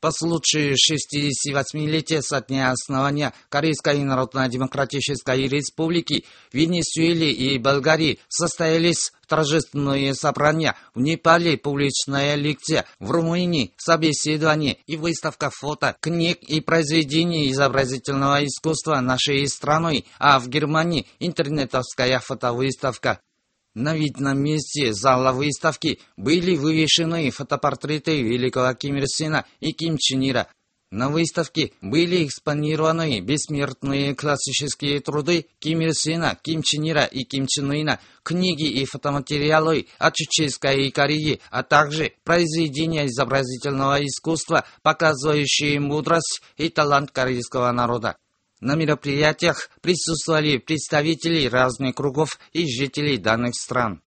По случаю 68-летия со дня основания Корейской Народно-Демократической Республики в Венесуэле и Болгарии состоялись торжественные собрания, в Непале публичная лекция, в Румынии собеседование и выставка фото, книг и произведений изобразительного искусства нашей страны, а в Германии интернетовская фотовыставка. На видном месте зала выставки были вывешены фотопортреты великого Ким Ир Сена и Ким Чен Ира. На выставке были экспонированы бессмертные классические труды Ким Ир Сена, Ким Чен Ира и Ким Чен Ына, книги и фотоматериалы о Чеченской Корее, а также произведения изобразительного искусства, показывающие мудрость и талант корейского народа. На мероприятиях присутствовали представители разных кругов и жителей данных стран.